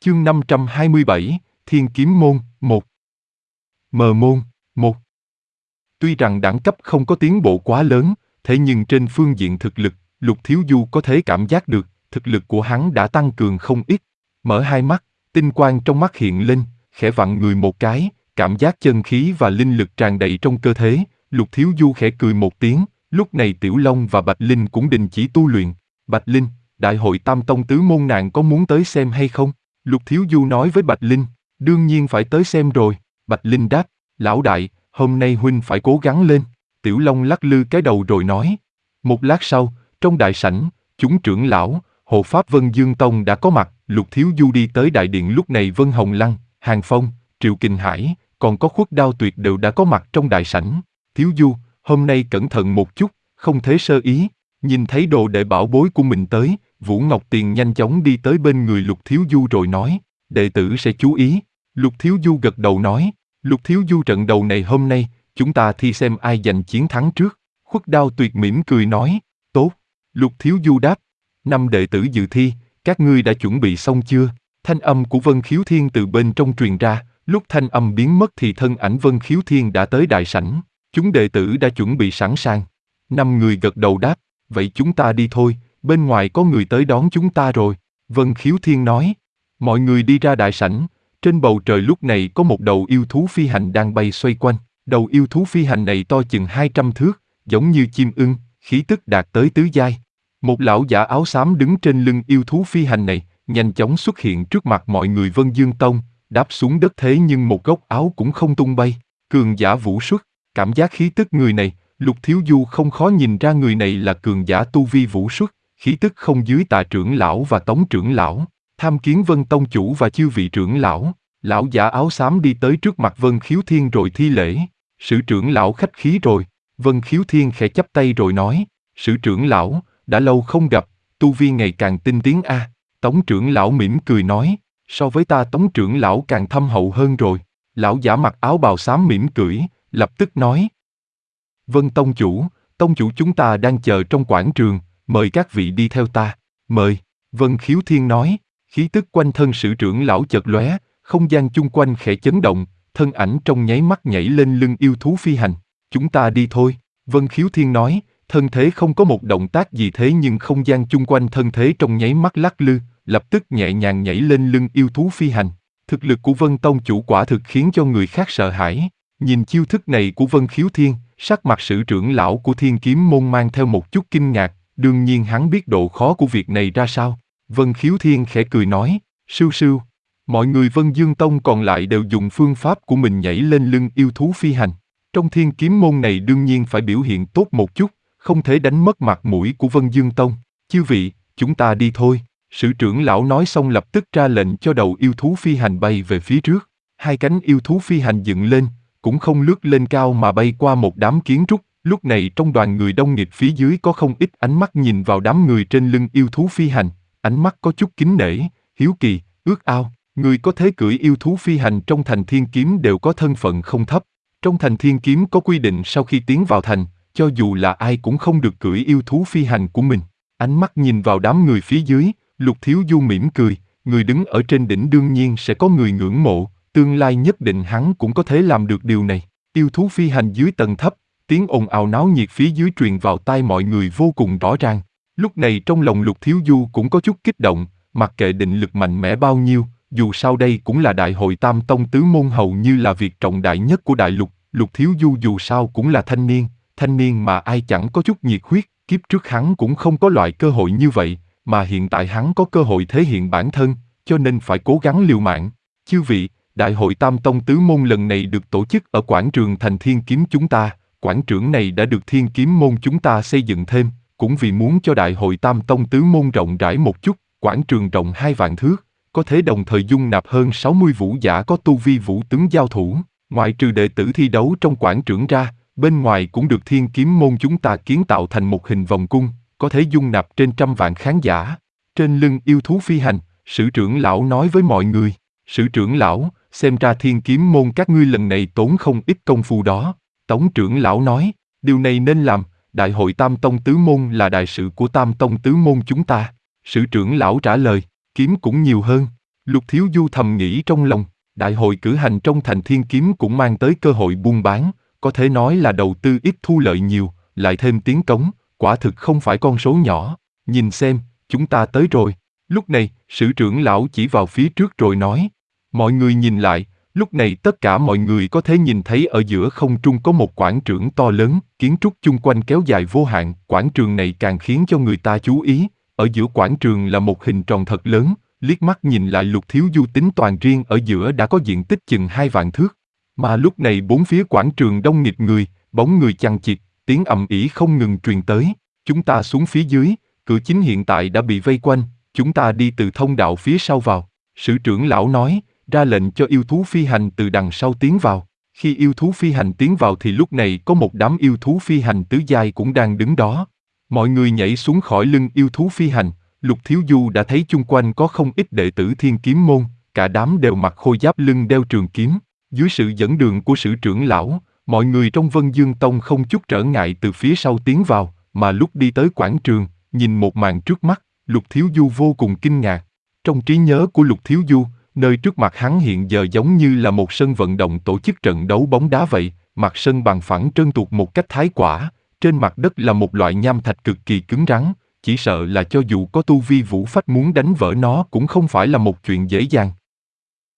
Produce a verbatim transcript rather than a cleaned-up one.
Chương năm trăm hai mươi bảy, Thiên Kiếm Môn, một. Mờ Môn, một. Tuy rằng đẳng cấp không có tiến bộ quá lớn, thế nhưng trên phương diện thực lực, Lục Thiếu Du có thể cảm giác được, thực lực của hắn đã tăng cường không ít. Mở hai mắt, tinh quang trong mắt hiện lên, khẽ vặn người một cái, cảm giác chân khí và linh lực tràn đầy trong cơ thể. Lục Thiếu Du khẽ cười một tiếng, lúc này Tiểu Long và Bạch Linh cũng đình chỉ tu luyện. Bạch Linh, đại hội Tam Tông tứ môn nàng có muốn tới xem hay không? Lục Thiếu Du nói với Bạch Linh, đương nhiên phải tới xem rồi. Bạch Linh đáp, lão đại, hôm nay huynh phải cố gắng lên. Tiểu Long lắc lư cái đầu rồi nói. Một lát sau, trong đại sảnh, chúng trưởng lão, hộ pháp Vân Dương Tông đã có mặt. Lục Thiếu Du đi tới đại điện lúc này Vân Hồng Lăng, Hàng Phong, Triệu Kình Hải, còn có Khuất Đao Tuyệt đều đã có mặt trong đại sảnh. Thiếu Du, hôm nay cẩn thận một chút, không thể sơ ý. Nhìn thấy đồ đệ bảo bối của mình tới, Vũ Ngọc Tiền nhanh chóng đi tới bên người Lục Thiếu Du rồi nói, đệ tử sẽ chú ý. Lục Thiếu Du gật đầu nói, Lục Thiếu Du trận đầu này hôm nay, chúng ta thi xem ai giành chiến thắng trước. Khuất Đao Tuyệt mỉm cười nói, tốt. Lục Thiếu Du đáp, năm đệ tử dự thi, các ngươi đã chuẩn bị xong chưa? Thanh âm của Vân Khiếu Thiên từ bên trong truyền ra, lúc thanh âm biến mất thì thân ảnh Vân Khiếu Thiên đã tới đại sảnh. Chúng đệ tử đã chuẩn bị sẵn sàng. Năm người gật đầu đáp, vậy chúng ta đi thôi, bên ngoài có người tới đón chúng ta rồi. Vân Khiếu Thiên nói, mọi người đi ra đại sảnh, trên bầu trời lúc này có một đầu yêu thú phi hành đang bay xoay quanh. Đầu yêu thú phi hành này to chừng hai trăm thước, giống như chim ưng, khí tức đạt tới tứ giai. Một lão giả áo xám đứng trên lưng yêu thú phi hành này, nhanh chóng xuất hiện trước mặt mọi người Vân Dương Tông, đáp xuống đất thế nhưng một góc áo cũng không tung bay. Cường giả vũ xuất, cảm giác khí tức người này, Lục Thiếu Du không khó nhìn ra người này là cường giả tu vi vũ xuất, khí tức không dưới Tạ trưởng lão và Tống trưởng lão. Tham kiến Vân Tông chủ và chư vị trưởng lão. Lão giả áo xám đi tới trước mặt Vân Khiếu Thiên rồi thi lễ. Sử trưởng lão khách khí rồi. Vân Khiếu Thiên khẽ chắp tay rồi nói, Sử trưởng lão, đã lâu không gặp, tu vi ngày càng tinh tiến a. Tống trưởng lão mỉm cười nói, so với ta Tống trưởng lão càng thâm hậu hơn rồi. Lão giả mặc áo bào xám mỉm cười, lập tức nói, Vân Tông chủ, Tông chủ chúng ta đang chờ trong quảng trường, mời các vị đi theo ta. Mời. Vân Khiếu Thiên nói, khí tức quanh thân Sử trưởng lão chợt lóe, không gian chung quanh khẽ chấn động, thân ảnh trong nháy mắt nhảy lên lưng yêu thú phi hành. Chúng ta đi thôi. Vân Khiếu Thiên nói, thân thế không có một động tác gì thế nhưng không gian chung quanh thân thế trong nháy mắt lắc lư, lập tức nhẹ nhàng nhảy lên lưng yêu thú phi hành. Thực lực của Vân Tông chủ quả thực khiến cho người khác sợ hãi. Nhìn chiêu thức này của Vân Khiếu Thiên, sắc mặt Sử trưởng lão của Thiên Kiếm môn mang theo một chút kinh ngạc, đương nhiên hắn biết độ khó của việc này ra sao. Vân Khiếu Thiên khẽ cười nói, sưu sưu. Mọi người Vân Dương Tông còn lại đều dùng phương pháp của mình nhảy lên lưng yêu thú phi hành. Trong Thiên Kiếm môn này đương nhiên phải biểu hiện tốt một chút, không thể đánh mất mặt mũi của Vân Dương Tông. Chư vị, chúng ta đi thôi. Sử trưởng lão nói xong lập tức ra lệnh cho đầu yêu thú phi hành bay về phía trước. Hai cánh yêu thú phi hành dựng lên, cũng không lướt lên cao mà bay qua một đám kiến trúc. Lúc này trong đoàn người đông nghịt phía dưới có không ít ánh mắt nhìn vào đám người trên lưng yêu thú phi hành. Ánh mắt có chút kính nể, hiếu kỳ, ước ao. Người có thể cưỡi yêu thú phi hành trong thành Thiên Kiếm đều có thân phận không thấp. Trong thành Thiên Kiếm có quy định sau khi tiến vào thành, cho dù là ai cũng không được cưỡi yêu thú phi hành của mình. Ánh mắt nhìn vào đám người phía dưới, Lục Thiếu Du mỉm cười, người đứng ở trên đỉnh đương nhiên sẽ có người ngưỡng mộ, tương lai nhất định hắn cũng có thể làm được điều này. Yêu thú phi hành dưới tầng thấp, tiếng ồn ào náo nhiệt phía dưới truyền vào tai mọi người vô cùng rõ ràng. Lúc này trong lòng Lục Thiếu Du cũng có chút kích động, mặc kệ định lực mạnh mẽ bao nhiêu, dù sao đây cũng là đại hội Tam Tông tứ môn hầu như là việc trọng đại nhất của đại lục. Lục Thiếu Du dù sao cũng là thanh niên, thanh niên mà ai chẳng có chút nhiệt huyết, kiếp trước hắn cũng không có loại cơ hội như vậy, mà hiện tại hắn có cơ hội thể hiện bản thân, cho nên phải cố gắng liều mạng. Chư vị, đại hội Tam Tông tứ môn lần này được tổ chức ở quảng trường thành Thiên Kiếm chúng ta, quảng trường này đã được Thiên Kiếm môn chúng ta xây dựng thêm, cũng vì muốn cho đại hội Tam Tông tứ môn rộng rãi một chút, quảng trường rộng hai vạn thước, có thể đồng thời dung nạp hơn sáu mươi vũ giả có tu vi vũ tướng giao thủ. Ngoại trừ đệ tử thi đấu trong quảng trường ra, bên ngoài cũng được Thiên Kiếm môn chúng ta kiến tạo thành một hình vòng cung, có thể dung nạp trên trăm vạn khán giả. Trên lưng yêu thú phi hành, Sử trưởng lão nói với mọi người, Sử trưởng lão, xem ra Thiên Kiếm môn các ngươi lần này tốn không ít công phu đó. Tống trưởng lão nói, điều này nên làm, đại hội Tam Tông tứ môn là đại sự của Tam Tông tứ môn chúng ta. Sử trưởng lão trả lời, kiếm cũng nhiều hơn. Lục Thiếu Du thầm nghĩ trong lòng, đại hội cử hành trong thành Thiên Kiếm cũng mang tới cơ hội buôn bán, có thể nói là đầu tư ít thu lợi nhiều, lại thêm tiếng cống, quả thực không phải con số nhỏ. Nhìn xem, chúng ta tới rồi. Lúc này, sử trưởng lão chỉ vào phía trước rồi nói. Mọi người nhìn lại, lúc này tất cả mọi người có thể nhìn thấy ở giữa không trung có một quảng trường to lớn, kiến trúc chung quanh kéo dài vô hạn, quảng trường này càng khiến cho người ta chú ý. Ở giữa quảng trường là một hình tròn thật lớn, liếc mắt nhìn lại Lục Thiếu Du tính toàn riêng ở giữa đã có diện tích chừng hai vạn thước. Mà lúc này bốn phía quảng trường đông nghịt người, bóng người chằng chịt, tiếng ầm ĩ không ngừng truyền tới. Chúng ta xuống phía dưới, cửa chính hiện tại đã bị vây quanh, chúng ta đi từ thông đạo phía sau vào. Sử trưởng lão nói, ra lệnh cho yêu thú phi hành từ đằng sau tiến vào. Khi yêu thú phi hành tiến vào thì lúc này có một đám yêu thú phi hành tứ giai cũng đang đứng đó. Mọi người nhảy xuống khỏi lưng yêu thú phi hành, Lục Thiếu Du đã thấy chung quanh có không ít đệ tử Thiên Kiếm môn, cả đám đều mặc khôi giáp lưng đeo trường kiếm. Dưới sự dẫn đường của sử trưởng lão, mọi người trong Vân Dương Tông không chút trở ngại từ phía sau tiến vào, mà lúc đi tới quảng trường, nhìn một màn trước mắt, Lục Thiếu Du vô cùng kinh ngạc. Trong trí nhớ của Lục Thiếu Du, nơi trước mặt hắn hiện giờ giống như là một sân vận động tổ chức trận đấu bóng đá vậy, mặt sân bằng phẳng trơn tuột một cách thái quả, trên mặt đất là một loại nham thạch cực kỳ cứng rắn, chỉ sợ là cho dù có tu vi vũ phách muốn đánh vỡ nó cũng không phải là một chuyện dễ dàng.